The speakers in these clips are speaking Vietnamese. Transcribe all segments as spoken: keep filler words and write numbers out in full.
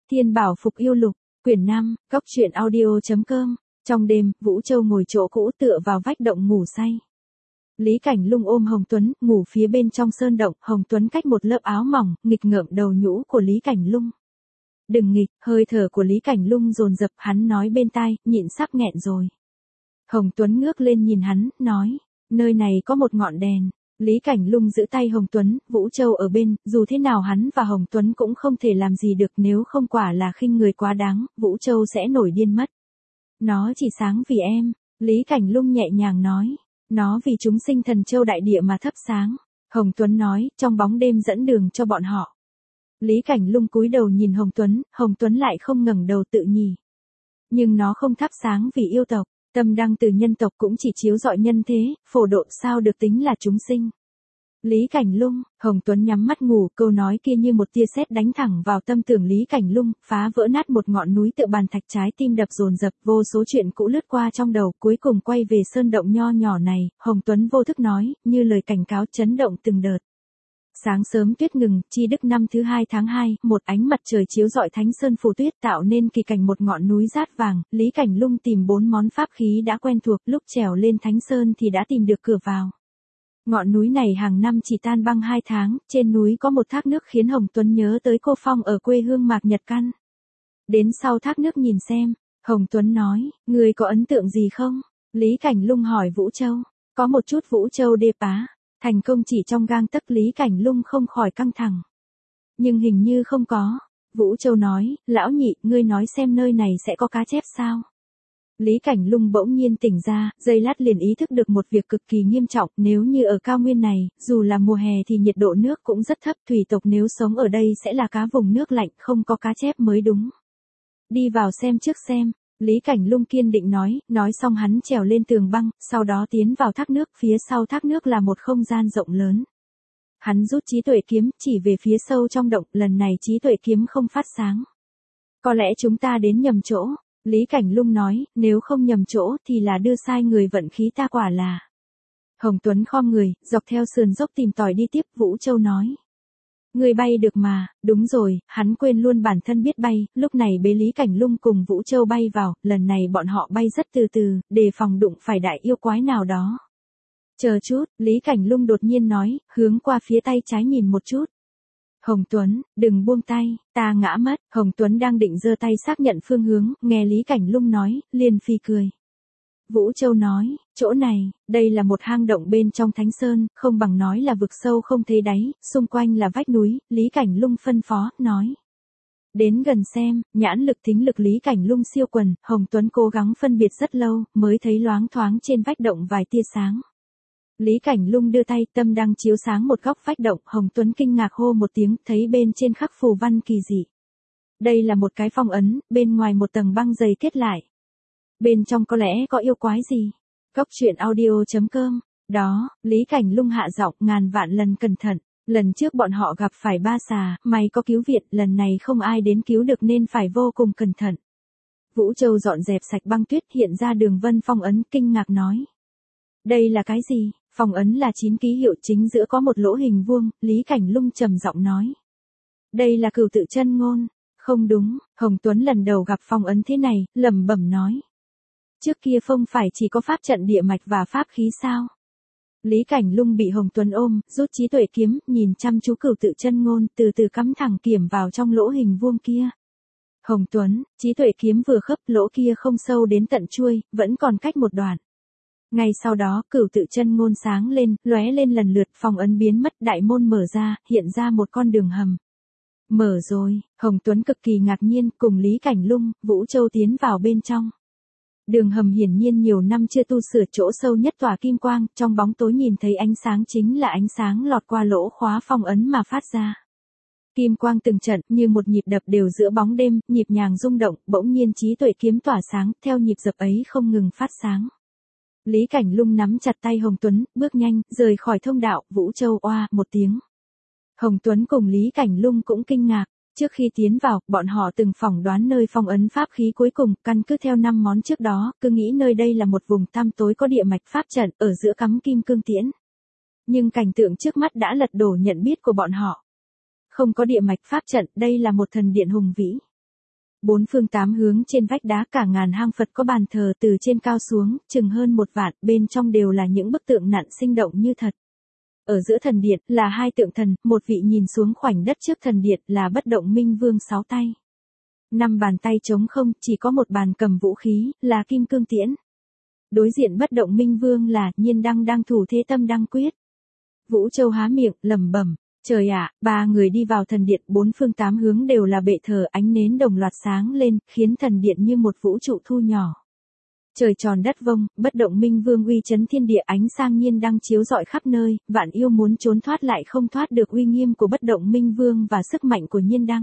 Thiên Bảo Phục Yêu Lục, quyển năm, góc truyện audio chấm com. Trong đêm, Vũ Châu ngồi chỗ cũ tựa vào vách động ngủ say. Lý Cảnh Lung ôm Hồng Tuấn, ngủ phía bên trong sơn động, Hồng Tuấn cách một lớp áo mỏng, nghịch ngợm đầu nhũ của Lý Cảnh Lung. Đừng nghịch, hơi thở của Lý Cảnh Lung dồn dập, hắn nói bên tai, nhịn sắp nghẹn rồi. Hồng Tuấn ngước lên nhìn hắn, nói, nơi này có một ngọn đèn. Lý Cảnh Lung giữ tay Hồng Tuấn, Vũ Châu ở bên, dù thế nào hắn và Hồng Tuấn cũng không thể làm gì được, nếu không quả là khinh người quá đáng, Vũ Châu sẽ nổi điên mất. Nó chỉ sáng vì em, Lý Cảnh Lung nhẹ nhàng nói, nó vì chúng sinh thần châu đại địa mà thắp sáng. Hồng Tuấn nói, trong bóng đêm dẫn đường cho bọn họ. Lý Cảnh Lung cúi đầu nhìn Hồng Tuấn, Hồng Tuấn lại không ngẩng đầu tự nhỉ. Nhưng nó không thắp sáng vì yêu tộc. Tâm đăng từ nhân tộc cũng chỉ chiếu rọi nhân thế, phổ độ sao được tính là chúng sinh. Lý Cảnh Lung, Hồng Tuấn nhắm mắt ngủ, câu nói kia như một tia sét đánh thẳng vào tâm tưởng Lý Cảnh Lung, phá vỡ nát một ngọn núi tựa bàn thạch, trái tim đập dồn dập, vô số chuyện cũ lướt qua trong đầu, cuối cùng quay về sơn động nho nhỏ này, Hồng Tuấn vô thức nói, như lời cảnh cáo chấn động từng đợt. Sáng sớm tuyết ngừng, chi đức năm thứ hai tháng hai, một ánh mặt trời chiếu rọi thánh sơn phủ tuyết tạo nên kỳ cảnh một ngọn núi rát vàng. Lý Cảnh Lung tìm bốn món pháp khí đã quen thuộc, lúc trèo lên thánh sơn thì đã tìm được cửa vào. Ngọn núi này hàng năm chỉ tan băng hai tháng, trên núi có một thác nước khiến Hồng Tuấn nhớ tới cô Phong ở quê hương Mạc Nhật Căn. Đến sau thác nước nhìn xem, Hồng Tuấn nói, người có ấn tượng gì không? Lý Cảnh Lung hỏi Vũ Châu, có một chút. Vũ Châu đê bá. Thành công chỉ trong gang tấc, Lý Cảnh Lung không khỏi căng thẳng. Nhưng hình như không có. Vũ Châu nói, lão nhị, ngươi nói xem nơi này sẽ có cá chép sao? Lý Cảnh Lung bỗng nhiên tỉnh ra, giây lát liền ý thức được một việc cực kỳ nghiêm trọng, nếu như ở cao nguyên này, dù là mùa hè thì nhiệt độ nước cũng rất thấp, thủy tộc nếu sống ở đây sẽ là cá vùng nước lạnh, không có cá chép mới đúng. Đi vào xem trước xem. Lý Cảnh Lung kiên định nói, nói xong hắn trèo lên tường băng, sau đó tiến vào thác nước, phía sau thác nước là một không gian rộng lớn. Hắn rút trí tuệ kiếm, chỉ về phía sâu trong động, lần này trí tuệ kiếm không phát sáng. Có lẽ chúng ta đến nhầm chỗ, Lý Cảnh Lung nói, nếu không nhầm chỗ thì là đưa sai người, vận khí ta quả là. Hồng Tuấn khom người, dọc theo sườn dốc tìm tòi đi tiếp. Vũ Châu nói. Người bay được mà, đúng rồi, hắn quên luôn bản thân biết bay, lúc này bế Lý Cảnh Lung cùng Vũ Châu bay vào, lần này bọn họ bay rất từ từ, đề phòng đụng phải đại yêu quái nào đó. Chờ chút, Lý Cảnh Lung đột nhiên nói, hướng qua phía tay trái nhìn một chút. Hồng Tuấn, đừng buông tay, ta ngã mất. Hồng Tuấn đang định giơ tay xác nhận phương hướng, nghe Lý Cảnh Lung nói, liền phì cười. Vũ Châu nói, chỗ này, đây là một hang động bên trong thánh sơn, không bằng nói là vực sâu không thấy đáy, xung quanh là vách núi. Lý Cảnh Lung phân phó, nói. Đến gần xem, nhãn lực thính lực Lý Cảnh Lung siêu quần, Hồng Tuấn cố gắng phân biệt rất lâu, mới thấy loáng thoáng trên vách động vài tia sáng. Lý Cảnh Lung đưa tay, tâm đang chiếu sáng một góc vách động, Hồng Tuấn kinh ngạc hô một tiếng, thấy bên trên khắc phù văn kỳ dị. Đây là một cái phong ấn, bên ngoài một tầng băng dày kết lại. Bên trong có lẽ có yêu quái gì? Góc truyện audio chấm com. Đó, Lý Cảnh Lung hạ giọng, ngàn vạn lần cẩn thận. Lần trước bọn họ gặp phải ba xà, may có cứu viện, lần này không ai đến cứu được nên phải vô cùng cẩn thận. Vũ Châu dọn dẹp sạch băng tuyết, hiện ra đường vân phong ấn, kinh ngạc nói. Đây là cái gì? Phong ấn là chín ký hiệu, chính giữa có một lỗ hình vuông, Lý Cảnh Lung trầm giọng nói. Đây là Cửu Tự Chân Ngôn. Không đúng, Hồng Tuấn lần đầu gặp phong ấn thế này, lẩm bẩm nói. Trước kia không phải chỉ có pháp trận địa mạch và pháp khí sao? Lý Cảnh Lung bị Hồng Tuấn ôm, rút trí tuệ kiếm, nhìn chăm chú Cửu Tự Chân Ngôn, từ từ cắm thẳng kiểm vào trong lỗ hình vuông kia. Hồng Tuấn, trí tuệ kiếm vừa khớp, lỗ kia không sâu đến tận chuôi, vẫn còn cách một đoạn. Ngay sau đó, Cửu Tự Chân Ngôn sáng lên, lóe lên lần lượt, phong ấn biến mất, đại môn mở ra, hiện ra một con đường hầm. Mở rồi, Hồng Tuấn cực kỳ ngạc nhiên, cùng Lý Cảnh Lung, Vũ Châu tiến vào bên trong. Đường hầm hiển nhiên nhiều năm chưa tu sửa, chỗ sâu nhất tỏa kim quang, trong bóng tối nhìn thấy ánh sáng chính là ánh sáng lọt qua lỗ khóa phong ấn mà phát ra. Kim quang từng trận, như một nhịp đập đều giữa bóng đêm, nhịp nhàng rung động, bỗng nhiên trí tuệ kiếm tỏa sáng, theo nhịp dập ấy không ngừng phát sáng. Lý Cảnh Lung nắm chặt tay Hồng Tuấn, bước nhanh, rời khỏi thông đạo. Vũ Châu oa một tiếng. Hồng Tuấn cùng Lý Cảnh Lung cũng kinh ngạc. Trước khi tiến vào, bọn họ từng phỏng đoán nơi phong ấn pháp khí cuối cùng, căn cứ theo năm món trước đó, cứ nghĩ nơi đây là một vùng tăm tối có địa mạch pháp trận, ở giữa cắm kim cương tiễn. Nhưng cảnh tượng trước mắt đã lật đổ nhận biết của bọn họ. Không có địa mạch pháp trận, đây là một thần điện hùng vĩ. Bốn phương tám hướng trên vách đá cả ngàn hang Phật có bàn thờ từ trên cao xuống, chừng hơn một vạn, bên trong đều là những bức tượng nặn sinh động như thật. Ở giữa thần điện là hai tượng thần, một vị nhìn xuống khoảnh đất trước thần điện là Bất Động Minh Vương sáu tay. Năm bàn tay trống không, chỉ có một bàn cầm vũ khí, là Kim Cương Tiễn. Đối diện Bất Động Minh Vương là Nhiên Đăng đang thủ thế Tâm Đăng Quyết. Vũ Châu há miệng, lẩm bẩm, trời ạ, ba người đi vào thần điện, bốn phương tám hướng đều là bệ thờ, ánh nến đồng loạt sáng lên, khiến thần điện như một vũ trụ thu nhỏ. Trời tròn đất vông, Bất Động Minh Vương uy chấn thiên địa, ánh sang Nhiên Đăng chiếu rọi khắp nơi, vạn yêu muốn trốn thoát lại không thoát được uy nghiêm của Bất Động Minh Vương và sức mạnh của Nhiên Đăng.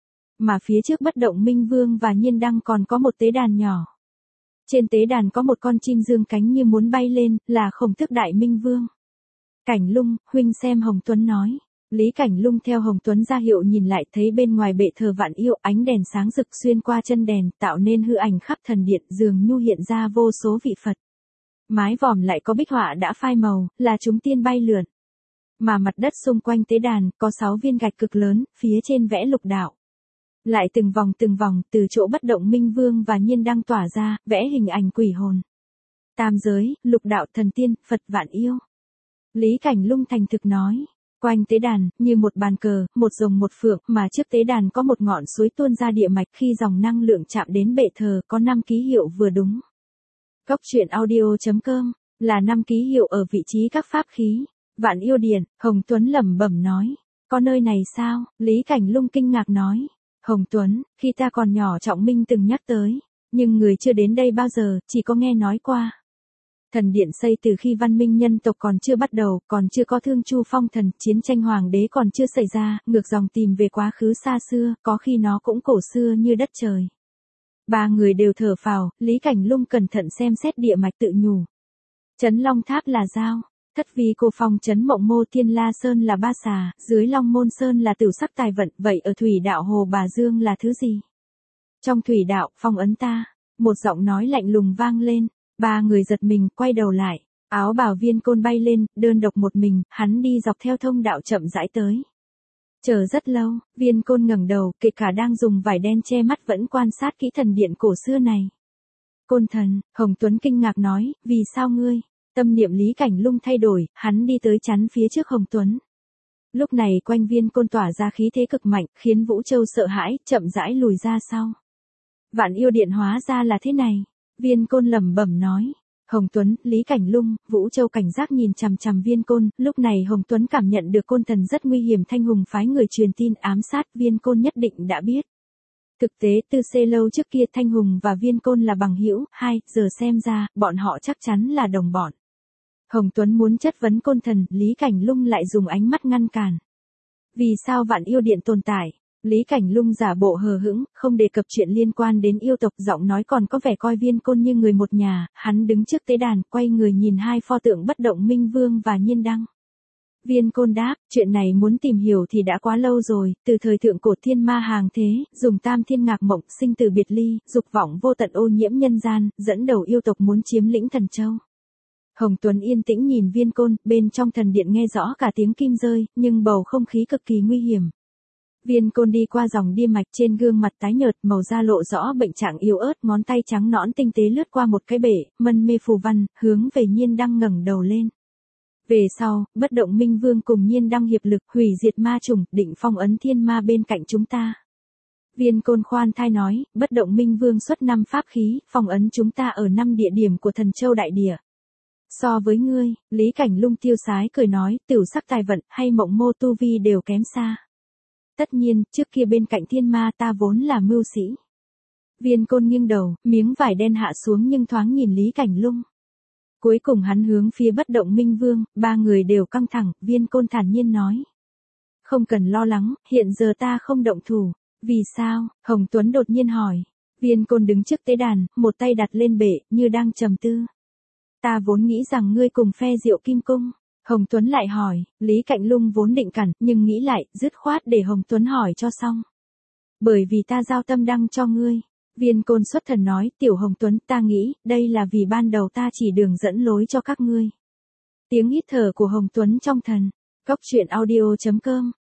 Mà phía trước Bất Động Minh Vương và Nhiên Đăng còn có một tế đàn nhỏ. Trên tế đàn có một con chim dương cánh như muốn bay lên, là Khổng Tước Đại Minh Vương. Cảnh Lung, huynh xem, Hồng Tuấn nói. Lý Cảnh Lung theo Hồng Tuấn ra hiệu nhìn lại, thấy bên ngoài bệ thờ vạn yêu, ánh đèn sáng rực xuyên qua chân đèn, tạo nên hư ảnh khắp thần điện, dường nhu hiện ra vô số vị Phật. Mái vòm lại có bích họa đã phai màu, là chúng tiên bay lượn. Mà mặt đất xung quanh tế đàn, có sáu viên gạch cực lớn, phía trên vẽ lục đạo. Lại từng vòng từng vòng, từ chỗ Bất Động Minh Vương và Nhiên Đăng tỏa ra, vẽ hình ảnh quỷ hồn. Tam giới, lục đạo, thần tiên, Phật, vạn yêu. Lý Cảnh Lung thành thực nói. Quanh tế đàn, như một bàn cờ, một rồng một phượng, mà trước tế đàn có một ngọn suối tuôn ra địa mạch, khi dòng năng lượng chạm đến bệ thờ có năm ký hiệu vừa đúng. Góc truyện audio chấm com là năm ký hiệu ở vị trí các pháp khí. Vạn yêu điện, Hồng Tuấn lẩm bẩm nói. Có nơi này sao? Lý Cảnh Lung kinh ngạc nói. Hồng Tuấn, khi ta còn nhỏ Trọng Minh từng nhắc tới, nhưng người chưa đến đây bao giờ, chỉ có nghe nói qua. Thần điện xây từ khi văn minh nhân tộc còn chưa bắt đầu, còn chưa có Thương Chu Phong Thần, chiến tranh hoàng đế còn chưa xảy ra, ngược dòng tìm về quá khứ xa xưa, có khi nó cũng cổ xưa như đất trời. Ba người đều thở phào, Lý Cảnh Lung cẩn thận xem xét địa mạch tự nhủ. Trấn Long Tháp là dao, Thất Vi Cô Phong Trấn Mộng Mô Thiên La Sơn là ba xà, dưới Long Môn Sơn là Tửu Sắc Tài Vận, vậy ở Thủy Đạo Hồ Bà Dương là thứ gì? Trong Thủy Đạo, phong ấn ta, một giọng nói lạnh lùng vang lên. Ba người giật mình, quay đầu lại, áo bào Viên Côn bay lên, đơn độc một mình, hắn đi dọc theo thông đạo chậm rãi tới. Chờ rất lâu, Viên Côn ngẩng đầu, kể cả đang dùng vải đen che mắt vẫn quan sát kỹ thần điện cổ xưa này. Côn thần, Hồng Tuấn kinh ngạc nói, vì sao ngươi? Tâm niệm Lý Cảnh Lung thay đổi, hắn đi tới chắn phía trước Hồng Tuấn. Lúc này quanh Viên Côn tỏa ra khí thế cực mạnh, khiến Vũ Châu sợ hãi, chậm rãi lùi ra sau. Vạn yêu điện hóa ra là thế này. Viên Côn lẩm bẩm nói. Hồng Tuấn, Lý Cảnh Lung, Vũ Châu cảnh giác nhìn chằm chằm Viên Côn, lúc này Hồng Tuấn cảm nhận được Côn thần rất nguy hiểm, Thanh Hùng phái người truyền tin ám sát, Viên Côn nhất định đã biết. Thực tế từ xê lâu trước kia Thanh Hùng và Viên Côn là bằng hữu, hai giờ xem ra, bọn họ chắc chắn là đồng bọn. Hồng Tuấn muốn chất vấn Côn thần, Lý Cảnh Lung lại dùng ánh mắt ngăn cản. Vì sao vạn yêu điện tồn tại? Lý Cảnh Lung giả bộ hờ hững, không đề cập chuyện liên quan đến yêu tộc, giọng nói còn có vẻ coi Viên Côn như người một nhà, hắn đứng trước tế đàn, quay người nhìn hai pho tượng Bất Động Minh Vương và Nhiên Đăng. Viên Côn đáp, chuyện này muốn tìm hiểu thì đã quá lâu rồi, từ thời thượng cổ thiên ma hàng thế, dùng tam thiên ngạc mộng, sinh tử biệt ly, dục vọng vô tận ô nhiễm nhân gian, dẫn đầu yêu tộc muốn chiếm lĩnh Thần Châu. Hồng Tuấn yên tĩnh nhìn Viên Côn, bên trong thần điện nghe rõ cả tiếng kim rơi, nhưng bầu không khí cực kỳ nguy hiểm. Viên Côn đi qua dòng đi mạch, trên gương mặt tái nhợt, màu da lộ rõ bệnh trạng yếu ớt, ngón tay trắng nõn tinh tế lướt qua một cái bể, mân mê phù văn, hướng về Nhiên Đăng ngẩng đầu lên. Về sau, Bất Động Minh Vương cùng Nhiên Đăng hiệp lực, hủy diệt ma trùng, định phong ấn thiên ma bên cạnh chúng ta. Viên Côn khoan thai nói, Bất Động Minh Vương xuất năm pháp khí, phong ấn chúng ta ở năm địa điểm của Thần Châu đại địa. So với ngươi, Lý Cảnh Lung tiêu sái cười nói, Tửu Sắc Tài Vận hay Mộng Mô tu vi đều kém xa. Tất nhiên, trước kia bên cạnh thiên ma ta vốn là mưu sĩ. Viên Côn nghiêng đầu, miếng vải đen hạ xuống nhưng thoáng nhìn Lý Cảnh Lung. Cuối cùng hắn hướng phía Bất Động Minh Vương, ba người đều căng thẳng, Viên Côn thản nhiên nói. Không cần lo lắng, hiện giờ ta không động thủ. Vì sao? Hồng Tuấn đột nhiên hỏi. Viên Côn đứng trước tế đàn, một tay đặt lên bệ, như đang trầm tư. Ta vốn nghĩ rằng ngươi cùng phe Diệu Kim Cung. Hồng Tuấn lại hỏi, Lý Cảnh Lung vốn định cản, nhưng nghĩ lại, dứt khoát để Hồng Tuấn hỏi cho xong. Bởi vì ta giao Tâm Đăng cho ngươi. Viên Côn xuất thần nói, Tiểu Hồng Tuấn, ta nghĩ, đây là vì ban đầu ta chỉ đường dẫn lối cho các ngươi. Tiếng hít thở của Hồng Tuấn trong thần. Góc truyện audio chấm com